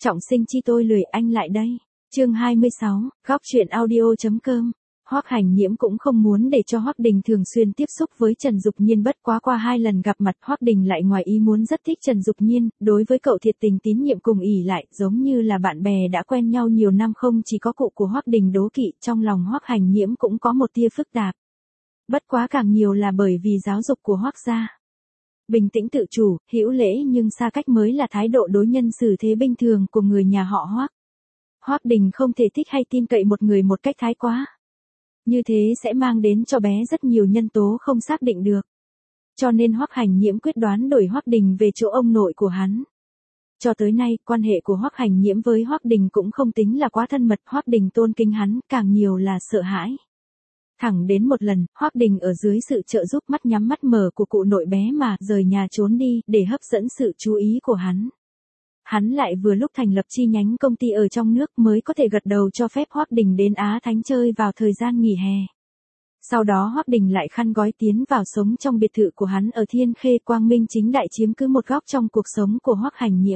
Trọng sinh chi tôi lười anh lại đây. Chương 26, góc truyện audio.com. Hoắc Hành Nhiễm cũng không muốn để cho Hoắc Đình thường xuyên tiếp xúc với Trần Dục Nhiên, bất quá qua 2 lần gặp mặt Hoắc Đình lại ngoài ý muốn rất thích Trần Dục Nhiên, đối với cậu thiệt tình tín nhiệm cùng ỷ lại, giống như là bạn bè đã quen nhau nhiều năm. Không chỉ có cụ của Hoắc Đình đố kỵ, trong lòng Hoắc Hành Nhiễm cũng có một tia phức tạp. Bất quá càng nhiều là bởi vì giáo dục của Hoắc gia. Bình tĩnh tự chủ, hữu lễ nhưng xa cách mới là thái độ đối nhân xử thế bình thường của người nhà họ Hoắc. Hoắc Đình không thể thích hay tin cậy một người một cách thái quá. Như thế sẽ mang đến cho bé rất nhiều nhân tố không xác định được. Cho nên Hoắc Hành Nhiễm quyết đoán đổi Hoắc Đình về chỗ ông nội của hắn. Cho tới nay, quan hệ của Hoắc Hành Nhiễm với Hoắc Đình cũng không tính là quá thân mật, Hoắc Đình tôn kính hắn, càng nhiều là sợ hãi. Thẳng đến một lần, Hoắc Đình ở dưới sự trợ giúp mắt nhắm mắt mở của cụ nội bé mà rời nhà trốn đi để hấp dẫn sự chú ý của hắn. Hắn lại vừa lúc thành lập chi nhánh công ty ở trong nước mới có thể gật đầu cho phép Hoắc Đình đến Á Thánh chơi vào thời gian nghỉ hè. Sau đó Hoắc Đình lại khăn gói tiến vào sống trong biệt thự của hắn ở Thiên Khê, quang minh chính đại chiếm cứ một góc trong cuộc sống của Hoắc Hành Nhiễm.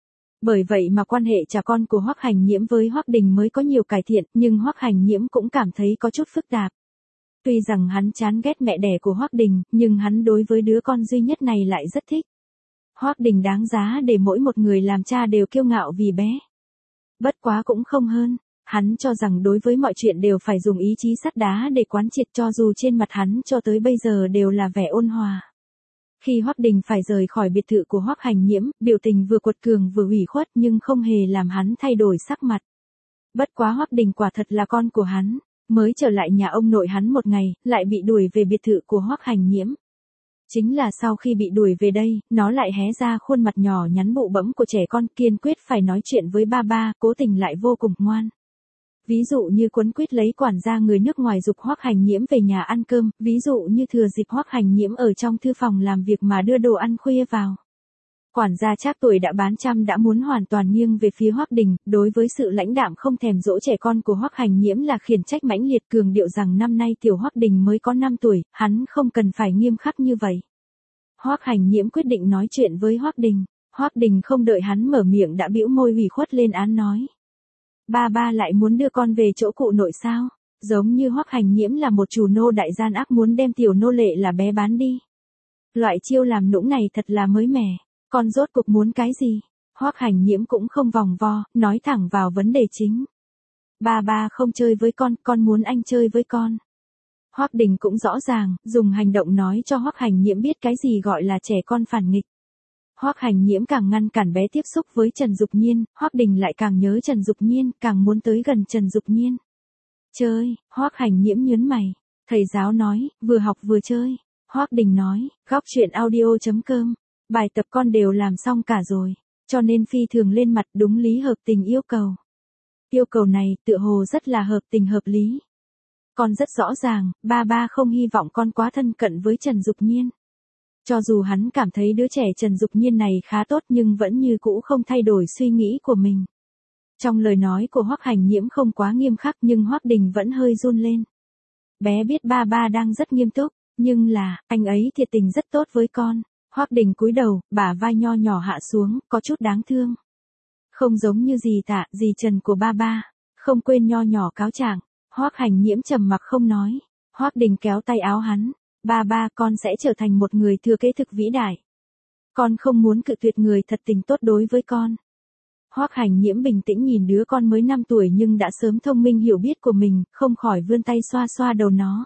Bởi vậy mà quan hệ cha con của Hoắc Hành Nhiễm với Hoắc Đình mới có nhiều cải thiện, nhưng Hoắc Hành Nhiễm cũng cảm thấy có chút phức tạp. Tuy rằng hắn chán ghét mẹ đẻ của Hoắc Đình, nhưng hắn đối với đứa con duy nhất này lại rất thích. Hoắc Đình đáng giá để mỗi một người làm cha đều kiêu ngạo vì bé. Bất quá cũng không hơn, hắn cho rằng đối với mọi chuyện đều phải dùng ý chí sắt đá để quán triệt, cho dù trên mặt hắn cho tới bây giờ đều là vẻ ôn hòa. Khi Hoắc Đình phải rời khỏi biệt thự của Hoắc Hành Nhiễm, biểu tình vừa quật cường vừa ủy khuất nhưng không hề làm hắn thay đổi sắc mặt. Bất quá Hoắc Đình quả thật là con của hắn, mới trở lại nhà ông nội hắn một ngày, lại bị đuổi về biệt thự của Hoắc Hành Nhiễm. Chính là sau khi bị đuổi về đây, nó lại hé ra khuôn mặt nhỏ nhắn bụ bẫm của trẻ con, kiên quyết phải nói chuyện với ba, cố tình lại vô cùng ngoan. Ví dụ như quấn quýt lấy quản gia người nước ngoài giục Hoắc Hành Nhiễm về nhà ăn cơm, ví dụ như thừa dịp Hoắc Hành Nhiễm ở trong thư phòng làm việc mà đưa đồ ăn khuya vào. Quản gia trác tuổi đã bán trăm đã muốn hoàn toàn nghiêng về phía Hoắc Đình, đối với sự lãnh đạm không thèm dỗ trẻ con của Hoắc Hành Nhiễm là khiển trách mãnh liệt, cường điệu rằng năm nay tiểu Hoắc Đình mới có 5 tuổi, hắn không cần phải nghiêm khắc như vậy. Hoắc Hành Nhiễm quyết định nói chuyện với Hoắc Đình. Hoắc Đình không đợi hắn mở miệng đã bĩu môi ủy khuất lên án nói: Ba lại muốn đưa con về chỗ cụ nội sao? Giống như Hoắc Hành Nhiễm là một chủ nô đại gian ác muốn đem tiểu nô lệ là bé bán đi. Loại chiêu làm nũng này thật là mới mẻ. Con rốt cục muốn cái gì? Hoắc Hành Nhiễm cũng không vòng vo, nói thẳng vào vấn đề chính. Ba không chơi với con muốn anh chơi với con. Hoắc Đình cũng rõ ràng, dùng hành động nói cho Hoắc Hành Nhiễm biết cái gì gọi là trẻ con phản nghịch. Hoắc Hành Nhiễm càng ngăn cản bé tiếp xúc với Trần Dục Nhiên, Hoắc Đình lại càng nhớ Trần Dục Nhiên, càng muốn tới gần Trần Dục Nhiên. Chơi, Hoắc Hành Nhiễm nhớn mày. Thầy giáo nói, vừa học vừa chơi. Hoắc Đình nói, góc truyện audio.com. Bài tập con đều làm xong cả rồi, cho nên phi thường lên mặt, đúng lý hợp tình yêu cầu. Yêu cầu này tựa hồ rất là hợp tình hợp lý. Con rất rõ ràng, ba không hy vọng con quá thân cận với Trần Dục Nhiên. Cho dù hắn cảm thấy đứa trẻ Trần Dục Nhiên này khá tốt nhưng vẫn như cũ không thay đổi suy nghĩ của mình. Trong lời nói của Hoắc Hành Nhiễm không quá nghiêm khắc nhưng Hoắc Đình vẫn hơi run lên. Bé biết ba đang rất nghiêm túc, nhưng là, anh ấy thiệt tình rất tốt với con. Hoắc Đình cúi đầu, bả vai nho nhỏ hạ xuống, có chút đáng thương. Không giống như dì Tạ, dì Trần của ba, không quên nho nhỏ cáo trạng. Hoắc Hành Nhiễm trầm mặc không nói. Hoắc Đình kéo tay áo hắn, ba con sẽ trở thành một người thừa kế thực vĩ đại. Con không muốn cự tuyệt người thật tình tốt đối với con. Hoắc Hành Nhiễm bình tĩnh nhìn đứa con mới 5 tuổi nhưng đã sớm thông minh hiểu biết của mình, không khỏi vươn tay xoa xoa đầu nó.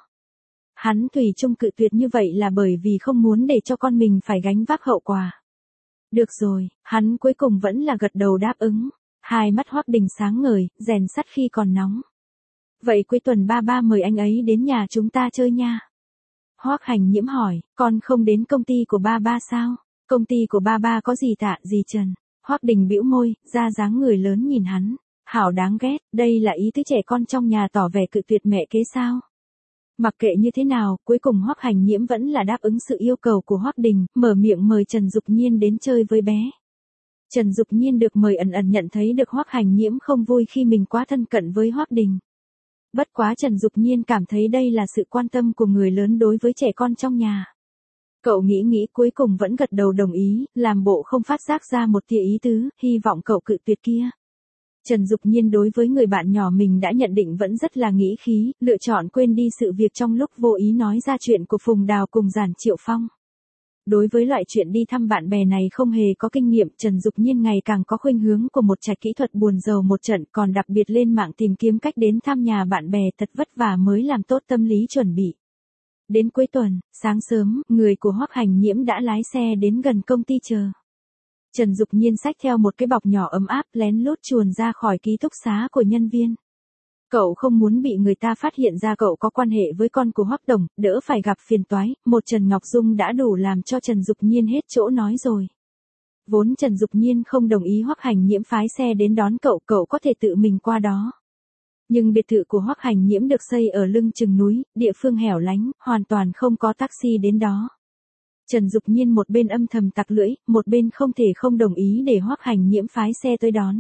Hắn thủy chung cự tuyệt như vậy là bởi vì không muốn để cho con mình phải gánh vác hậu quả. Được rồi, hắn cuối cùng vẫn là gật đầu đáp ứng. Hai mắt Hoắc Đình sáng ngời, rèn sắt khi còn nóng. Vậy cuối tuần ba mời anh ấy đến nhà chúng ta chơi nha. Hoắc Hành Nhiễm hỏi, con không đến công ty của ba sao? Công ty của ba có gì Tạ, gì Trần? Hoắc Đình bĩu môi, ra dáng người lớn nhìn hắn. Hảo đáng ghét, đây là ý tứ trẻ con trong nhà tỏ vẻ cự tuyệt mẹ kế sao? Mặc kệ như thế nào, cuối cùng Hoắc Hành Nhiễm vẫn là đáp ứng sự yêu cầu của Hoắc Đình, mở miệng mời Trần Dục Nhiên đến chơi với bé. Trần Dục Nhiên được mời ẩn nhận thấy được Hoắc Hành Nhiễm không vui khi mình quá thân cận với Hoắc Đình. Bất quá Trần Dục Nhiên cảm thấy đây là sự quan tâm của người lớn đối với trẻ con trong nhà. Cậu nghĩ nghĩ cuối cùng vẫn gật đầu đồng ý, làm bộ không phát giác ra một tia ý tứ, hy vọng cậu cự tuyệt kia. Trần Dục Nhiên đối với người bạn nhỏ mình đã nhận định vẫn rất là nghĩ khí, lựa chọn quên đi sự việc trong lúc vô ý nói ra chuyện của Phùng Đào cùng Giản Triệu Phong. Đối với loại chuyện đi thăm bạn bè này không hề có kinh nghiệm, Trần Dục Nhiên ngày càng có khuynh hướng của một trạch kỹ thuật buồn rầu một trận, còn đặc biệt lên mạng tìm kiếm cách đến thăm nhà bạn bè thật vất vả mới làm tốt tâm lý chuẩn bị. Đến cuối tuần, sáng sớm, người của Hoắc Hành Nhiễm đã lái xe đến gần công ty chờ. Trần Dục Nhiên xách theo một cái bọc nhỏ ấm áp lén lút chuồn ra khỏi ký túc xá của nhân viên. Cậu không muốn bị người ta phát hiện ra cậu có quan hệ với con của Hoắc Đồng, đỡ phải gặp phiền toái, một Trần Ngọc Dung đã đủ làm cho Trần Dục Nhiên hết chỗ nói rồi. Vốn Trần Dục Nhiên không đồng ý Hoắc Hành Nhiễm phái xe đến đón cậu, cậu có thể tự mình qua đó. Nhưng biệt thự của Hoắc Hành Nhiễm được xây ở lưng chừng núi, địa phương hẻo lánh, hoàn toàn không có taxi đến đó. Trần Dục Nhiên một bên âm thầm tặc lưỡi, một bên không thể không đồng ý để Hoắc Hành Nhiễm phái xe tới đón.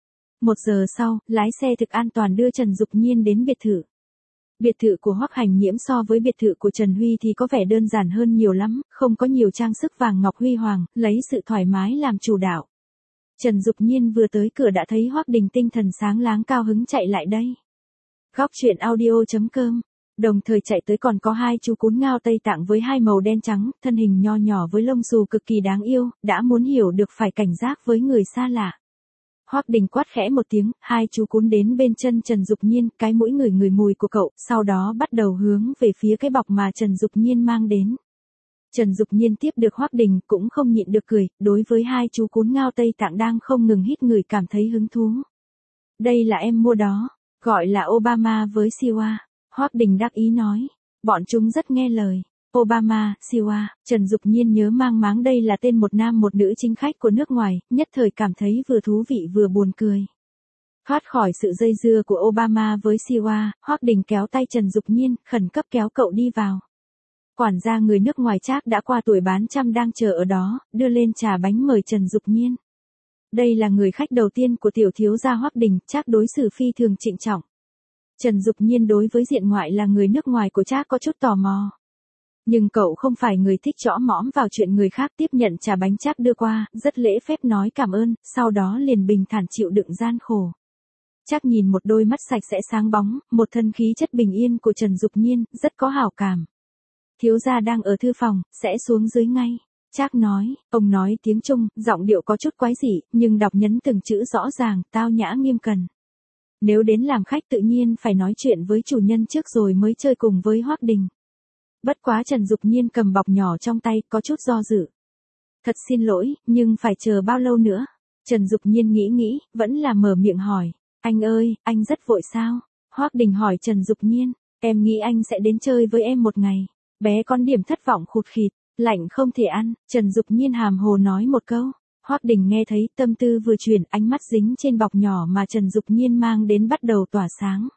1 giờ sau, lái xe thực an toàn đưa Trần Dục Nhiên đến biệt thự. Biệt thự của Hoắc Hành Nhiễm so với biệt thự của Trần Huy thì có vẻ đơn giản hơn nhiều lắm, không có nhiều trang sức vàng ngọc huy hoàng, lấy sự thoải mái làm chủ đạo. Trần Dục Nhiên vừa tới cửa đã thấy Hoắc Đình tinh thần sáng láng cao hứng chạy lại đây. Góc truyện audio.com. Đồng thời chạy tới còn có 2 chú cún ngao Tây Tạng với 2 màu đen trắng, thân hình nho nhỏ với lông xù cực kỳ đáng yêu, đã muốn hiểu được phải cảnh giác với người xa lạ. Hoắc Đình quát khẽ một tiếng, 2 chú cún đến bên chân Trần Dục Nhiên, cái mũi ngửi mùi của cậu, sau đó bắt đầu hướng về phía cái bọc mà Trần Dục Nhiên mang đến. Trần Dục Nhiên tiếp được Hoắc Đình cũng không nhịn được cười, đối với 2 chú cún ngao Tây Tạng đang không ngừng hít người cảm thấy hứng thú. Đây là em mua đó, gọi là Obama với Siwa. Hoắc Đình đắc ý nói, bọn chúng rất nghe lời. Obama, Siwa, Trần Dục Nhiên nhớ mang máng đây là tên một nam một nữ chính khách của nước ngoài, nhất thời cảm thấy vừa thú vị vừa buồn cười. Thoát khỏi sự dây dưa của Obama với Siwa, Hoắc Đình kéo tay Trần Dục Nhiên, khẩn cấp kéo cậu đi vào. Quản gia người nước ngoài Trác đã qua tuổi bán trăm đang chờ ở đó, đưa lên trà bánh mời Trần Dục Nhiên. Đây là người khách đầu tiên của tiểu thiếu gia Hoắc Đình, Trác đối xử phi thường trịnh trọng. Trần Dục Nhiên đối với diện ngoại là người nước ngoài của Trác có chút tò mò. Nhưng cậu không phải người thích chõ mõm vào chuyện người khác, tiếp nhận trà bánh Trác đưa qua, rất lễ phép nói cảm ơn, sau đó liền bình thản chịu đựng gian khổ. Trác nhìn một đôi mắt sạch sẽ sáng bóng, một thân khí chất bình yên của Trần Dục Nhiên, rất có hảo cảm. Thiếu gia đang ở thư phòng, sẽ xuống dưới ngay. Trác nói, ông nói tiếng Trung, giọng điệu có chút quái dị, nhưng đọc nhấn từng chữ rõ ràng, tao nhã nghiêm cẩn. Nếu đến làm khách tự nhiên phải nói chuyện với chủ nhân trước rồi mới chơi cùng với Hoắc Đình. Bất quá Trần Dục Nhiên cầm bọc nhỏ trong tay, có chút do dự. Thật xin lỗi, nhưng phải chờ bao lâu nữa? Trần Dục Nhiên nghĩ, vẫn là mở miệng hỏi. Anh ơi, anh rất vội sao? Hoắc Đình hỏi Trần Dục Nhiên, em nghĩ anh sẽ đến chơi với em một ngày. Bé con điểm thất vọng khụt khịt, lạnh không thể ăn, Trần Dục Nhiên hàm hồ nói một câu. Hoắc Đình nghe thấy, tâm tư vừa chuyển, ánh mắt dính trên bọc nhỏ mà Trần Dục Nhiên mang đến bắt đầu tỏa sáng.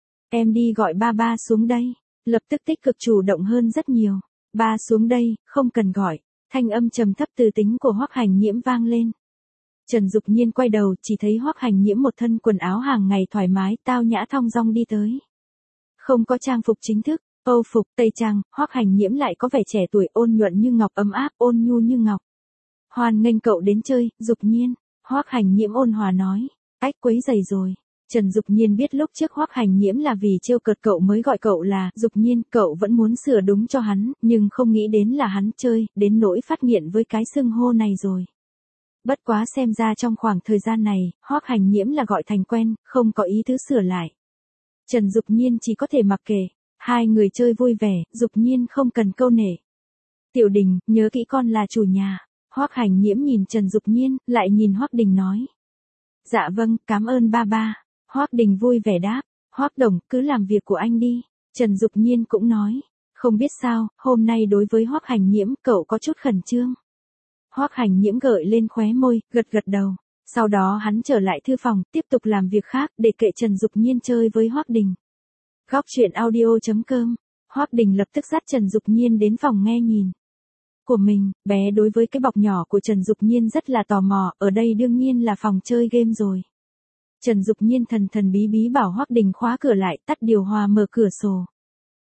Em đi gọi ba xuống đây, lập tức tích cực chủ động hơn rất nhiều. Ba xuống đây, không cần gọi, thanh âm trầm thấp từ tính của Hoắc Hành Nhiễm vang lên. Trần Dục Nhiên quay đầu, chỉ thấy Hoắc Hành Nhiễm một thân quần áo hàng ngày thoải mái, tao nhã thong dong đi tới. Không có trang phục chính thức, Âu phục, tây trang, Hoắc Hành Nhiễm lại có vẻ trẻ tuổi, ôn nhuận như ngọc, ấm áp, ôn nhu như ngọc. Hoan nghênh cậu đến chơi, Dục Nhiên. Hoắc Hành Nhiễm ôn hòa nói. Ách, quấy rầy rồi. Trần Dục Nhiên biết lúc trước Hoắc Hành Nhiễm là vì trêu cợt cậu mới gọi cậu là Dục Nhiên, cậu vẫn muốn sửa đúng cho hắn, nhưng không nghĩ đến là hắn chơi, đến nỗi phát nghiện với cái xưng hô này rồi. Bất quá xem ra trong khoảng thời gian này, Hoắc Hành Nhiễm là gọi thành quen, không có ý thứ sửa lại. Trần Dục Nhiên chỉ có thể mặc kệ. Hai người chơi vui vẻ, Dục Nhiên không cần câu nể. Tiểu Đình, nhớ kỹ con là chủ nhà. Hoắc Hành Nhiễm nhìn Trần Dục Nhiên, lại nhìn Hoắc Đình nói. Dạ vâng, cảm ơn ba. Hoắc Đình vui vẻ đáp. Hoắc Đồng, cứ làm việc của anh đi. Trần Dục Nhiên cũng nói. Không biết sao, hôm nay đối với Hoắc Hành Nhiễm, cậu có chút khẩn trương. Hoắc Hành Nhiễm gợi lên khóe môi, gật đầu. Sau đó hắn trở lại thư phòng, tiếp tục làm việc khác, để kệ Trần Dục Nhiên chơi với Hoắc Đình. Góc truyện audio.com. Hoắc Đình lập tức dắt Trần Dục Nhiên đến phòng nghe nhìn của mình, bé đối với cái bọc nhỏ của Trần Dục Nhiên rất là tò mò, ở đây đương nhiên là phòng chơi game rồi. Trần Dục Nhiên thần bí bảo Hoắc Đình khóa cửa lại, tắt điều hòa, mở cửa sổ.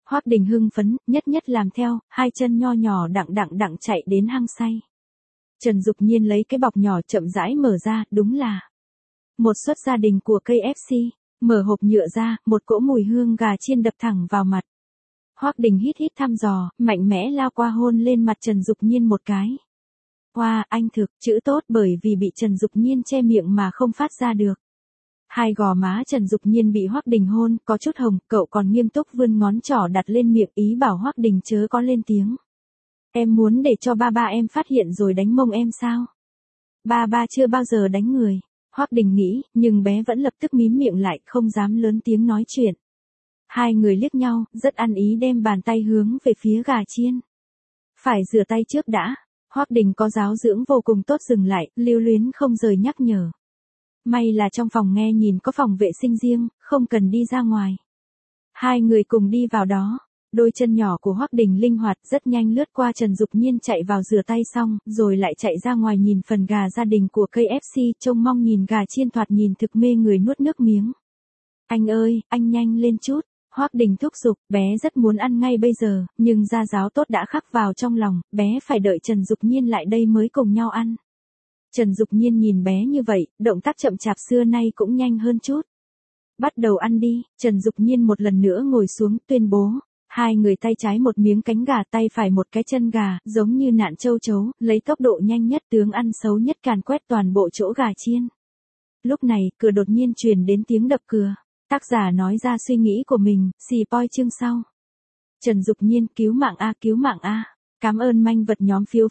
Hoắc Đình hưng phấn, nhất nhất làm theo, hai chân nho nhỏ đặng chạy đến hang say. Trần Dục Nhiên lấy cái bọc nhỏ chậm rãi mở ra, đúng là một suất gia đình của KFC. Mở hộp nhựa ra, một cỗ mùi hương gà chiên đập thẳng vào mặt. Hoắc Đình hít thăm dò, mạnh mẽ lao qua hôn lên mặt Trần Dục Nhiên một cái. Wow, anh thực, chữ tốt bởi vì bị Trần Dục Nhiên che miệng mà không phát ra được. Hai gò má Trần Dục Nhiên bị Hoắc Đình hôn, có chút hồng, cậu còn nghiêm túc vươn ngón trỏ đặt lên miệng ý bảo Hoắc Đình chớ có lên tiếng. Em muốn để cho ba em phát hiện rồi đánh mông em sao? Ba chưa bao giờ đánh người. Hoắc Đình nghĩ, nhưng bé vẫn lập tức mím miệng lại, không dám lớn tiếng nói chuyện. Hai người liếc nhau, rất ăn ý đem bàn tay hướng về phía gà chiên. Phải rửa tay trước đã. Hoắc Đình có giáo dưỡng vô cùng tốt dừng lại, lưu luyến không rời nhắc nhở. May là trong phòng nghe nhìn có phòng vệ sinh riêng, không cần đi ra ngoài. Hai người cùng đi vào đó. Đôi chân nhỏ của Hoắc Đình linh hoạt rất nhanh lướt qua Trần Dục Nhiên chạy vào rửa tay xong, rồi lại chạy ra ngoài nhìn phần gà gia đình của KFC, trông mong nhìn gà chiên thoạt nhìn thực mê người nuốt nước miếng. Anh ơi, anh nhanh lên chút. Hoắc Đình thúc giục, bé rất muốn ăn ngay bây giờ, nhưng gia giáo tốt đã khắc vào trong lòng, bé phải đợi Trần Dục Nhiên lại đây mới cùng nhau ăn. Trần Dục Nhiên nhìn bé như vậy, động tác chậm chạp xưa nay cũng nhanh hơn chút. Bắt đầu ăn đi, Trần Dục Nhiên một lần nữa ngồi xuống, tuyên bố. Hai người tay trái một miếng cánh gà, tay phải một cái chân gà, giống như nạn châu chấu, lấy tốc độ nhanh nhất tướng ăn xấu nhất càn quét toàn bộ chỗ gà chiên. Lúc này, cửa đột nhiên truyền đến tiếng đập cửa. Tác giả nói ra suy nghĩ của mình, spoil chương sau. Trần Dục Nhiên, cứu mạng A, cứu mạng A. Cảm ơn manh vật nhóm phiếu,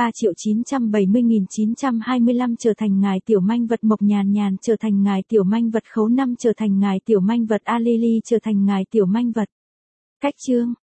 3.970.925 trở thành ngài tiểu manh vật Mộc Nhàn Nhàn trở thành ngài tiểu manh vật Khấu Năm trở thành ngài tiểu manh vật A Lily trở thành ngài tiểu manh vật. Cách chương